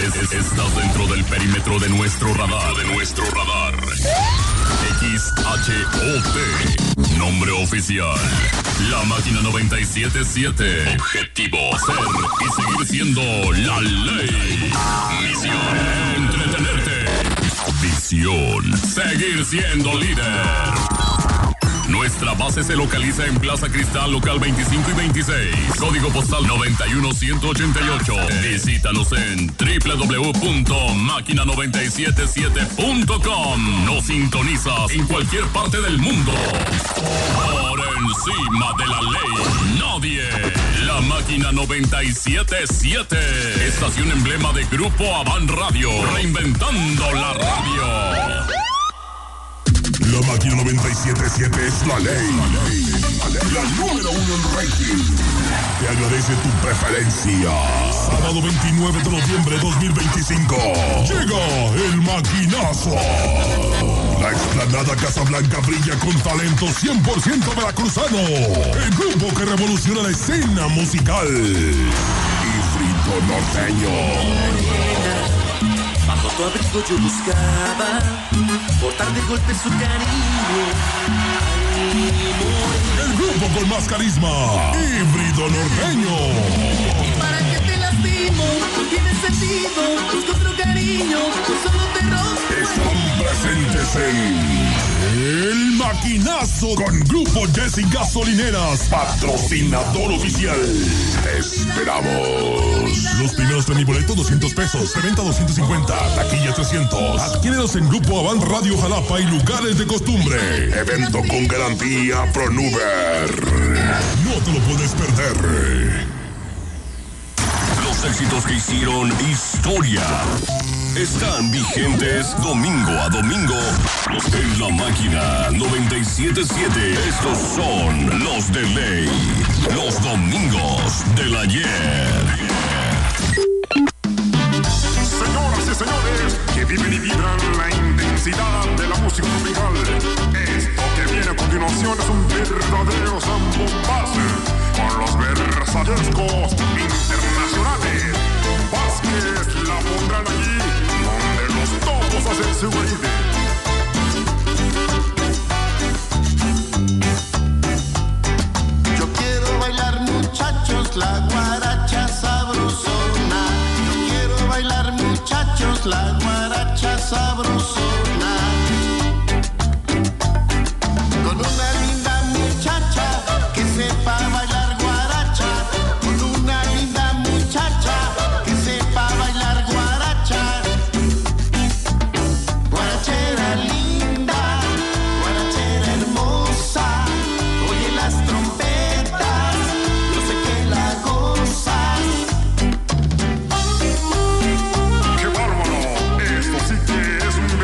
Estás dentro del perímetro de nuestro radar. XHOT. Nombre oficial. La Máquina 97.7. Objetivo: ser y seguir siendo la ley. Misión: entretenerte. Visión: seguir siendo líder. Nuestra base se localiza en Plaza Cristal, local 25 y 26. Código postal 91188. Visítanos en www.máquina977.com. Nos sintonizas en cualquier parte del mundo. Por encima de la ley, nadie. La Máquina 97.7. Estación emblema de Grupo Avan Radio. Reinventando la radio. La Máquina 97.7 es la ley. La número 1 en rating. Te agradece tu preferencia. Sábado 29 de noviembre de 2025. Llega el maquinazo. La explanada Casablanca brilla con talento 100% veracruzano. El grupo que revoluciona la escena musical. Híbrido Norteño. Bajo tu abrigo yo buscaba cortar de golpe su cariño. El grupo con más carisma, Híbrido Norteño. ¿Y para qué te lastimo? No tiene sentido. Busco otro cariño, pues solo te rompo. Están presentes en El Maquinazo con Grupo Jessy Gasolineras, patrocinador oficial. Te esperamos. Los primeros boletos 200 pesos, preventa 250, taquilla 300. Adquiérelos en Grupo Avan Radio Jalapa y lugares de costumbre. Evento con garantía Pronuber. No te lo puedes perder. Los éxitos que hicieron historia están vigentes domingo a domingo en La Máquina 97.7. Estos son los de ley, los domingos del ayer. Señoras y señores, que viven y vibran la intensidad de la música tropical. Esto que viene a continuación es un verdadero zambombazo con los versallescos internacionales. Vázquez la pondrán allí donde los topos hacen su baile. Yo quiero bailar, muchachos, la guaracha sabrosona. Yo quiero bailar, muchachos, la guaracha sabrosona. Con una linda muchacha que sepa bailar guaracha. Con una linda muchacha que sepa bailar guaracha. Guarachera linda, guarachera hermosa. Oye las trompetas, yo sé que la gozas. ¡Qué bárbaro! Esto sí que es un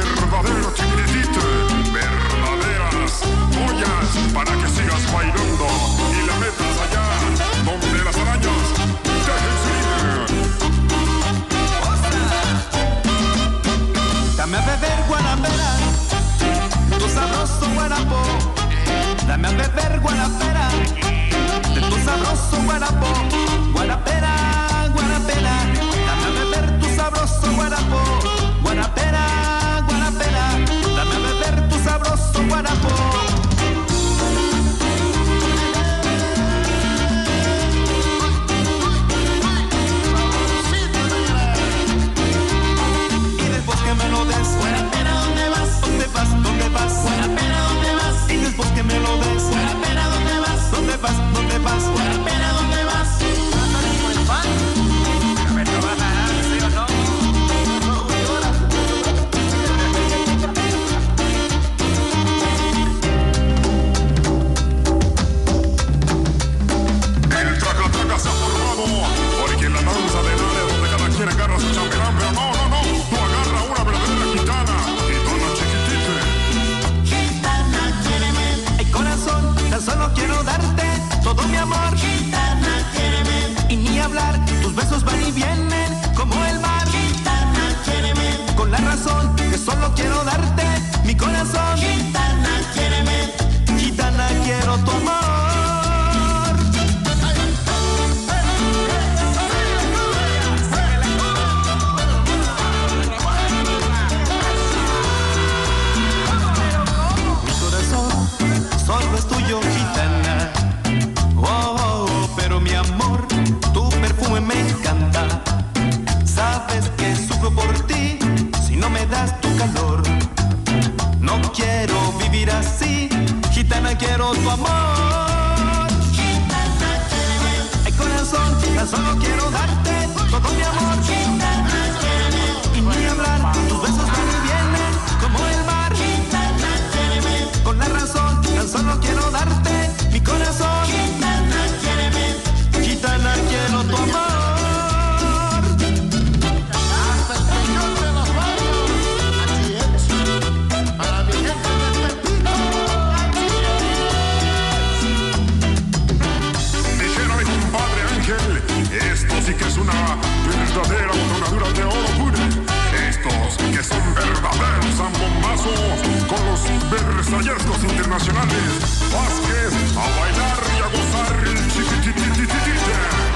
todo mi amor. Y ni hablar, tus besos van y vienen como el mar. Con la razón, tan solo quiero darte mi corazón. Gitana, quiero tu amor. Hasta el señor de los barrios. Así es. Para mi gente de Tepito. Dijera mi compadre Ángel, esto sí que es una verdadera botonadura de oro pura. Estos que son verdaderos zambombazos con los versallescos internacionales. Vázquez, a bailar y a gozar el chiquititititite.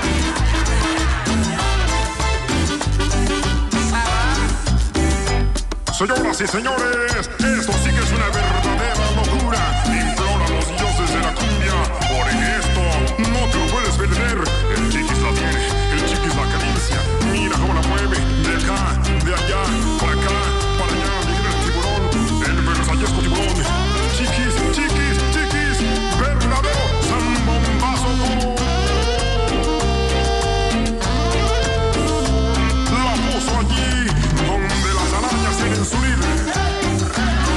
Señoras y señores, esto sí que es una verdadera locura. Implora a los dioses de la cumbia, por esto no te lo puedes perder. El chiquis la tiene, el chiquis la acaricia. Mira cómo la mueve, de acá, de allá, para acá, para allá. Mira el tiburón, el versallesco tiburón. Chiquis, chiquis, chiquis, verdadero zambombazo. La puso allí donde las arañas tienen su nido.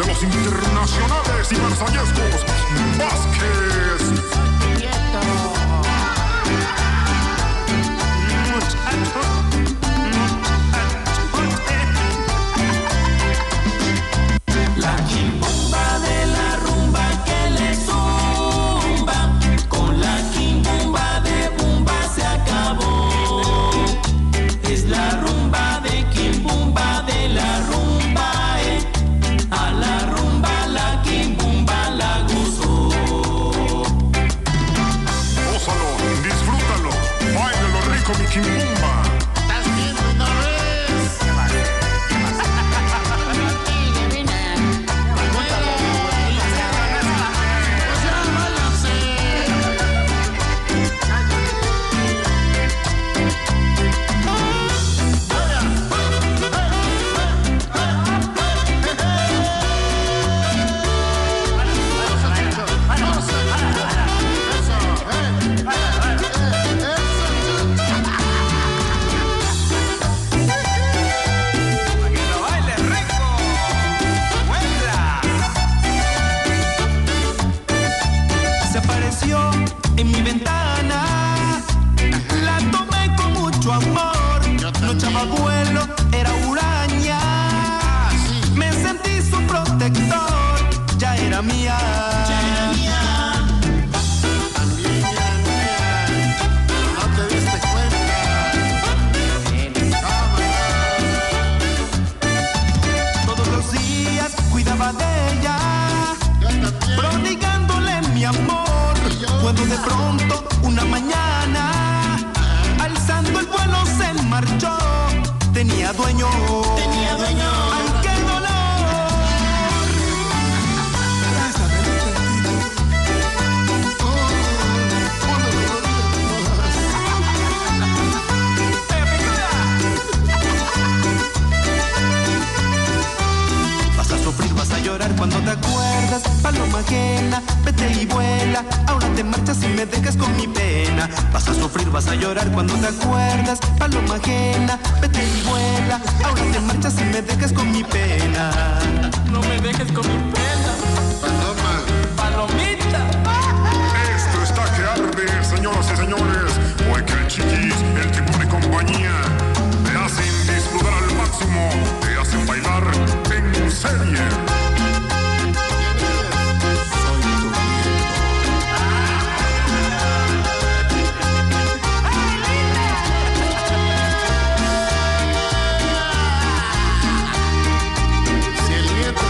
de los internacionales y marsellescos, Vázquez. La quimbomba de la rumba que le zumba, con la quimbomba de bumba se acabó. Es la rumba de quimbomba de la rumba, a la rumba la quimbomba la gozó. Gózalo, disfrútalo, báilalo rico mi quimbomba. ¿Estás viendo una vez? ¿Qué más? Se apareció en mi ventana, la tomé con mucho amor, no echaba vuelo, era huraña, me sentí su protector, ya era mía. También era mía, pero no te diste cuenta. Todos los días cuidaba de ella, Yo también. prodigándole mi amor, cuando de pronto una mañana, alzando el vuelo se marchó, tenía dueño, ay qué dolor. Vas a sufrir, vas a llorar cuando te acuerdas, paloma ajena, vete y vuela, ahora te marchas y me dejas con mi pena. Vas a sufrir, vas a llorar cuando te acuerdas, paloma ajena, vete y vuela, ahora te marchas y me dejas con mi pena. No me dejes con mi pena, Paloma. palomita. Esto está que arde, señoras y señores, porque el Chiquis, el Tiburón y compañía te hacen disfrutar al máximo, te hacen bailar en serie. Si el nieto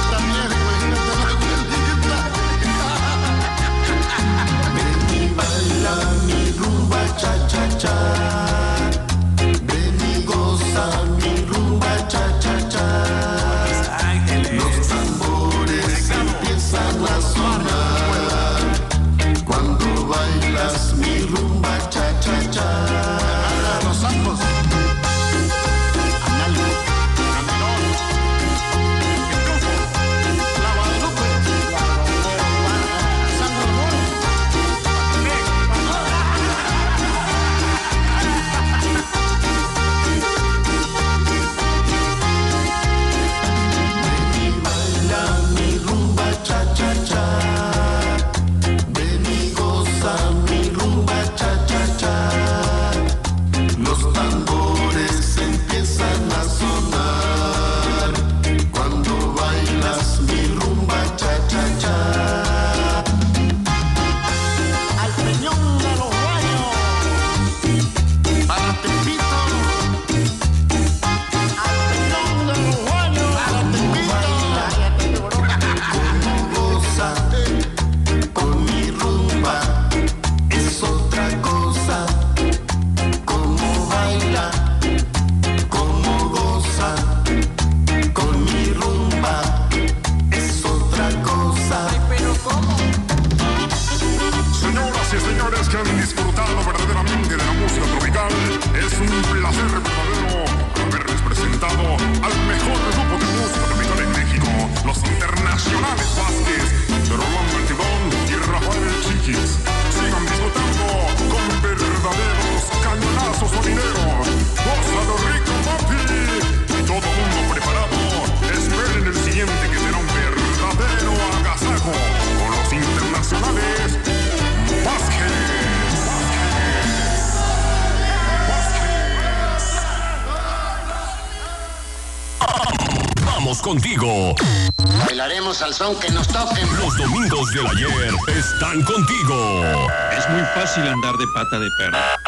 estamos contigo. Bailaremos al son que nos toquen. Los domingos del ayer están contigo. Es muy fácil andar de pata de perro.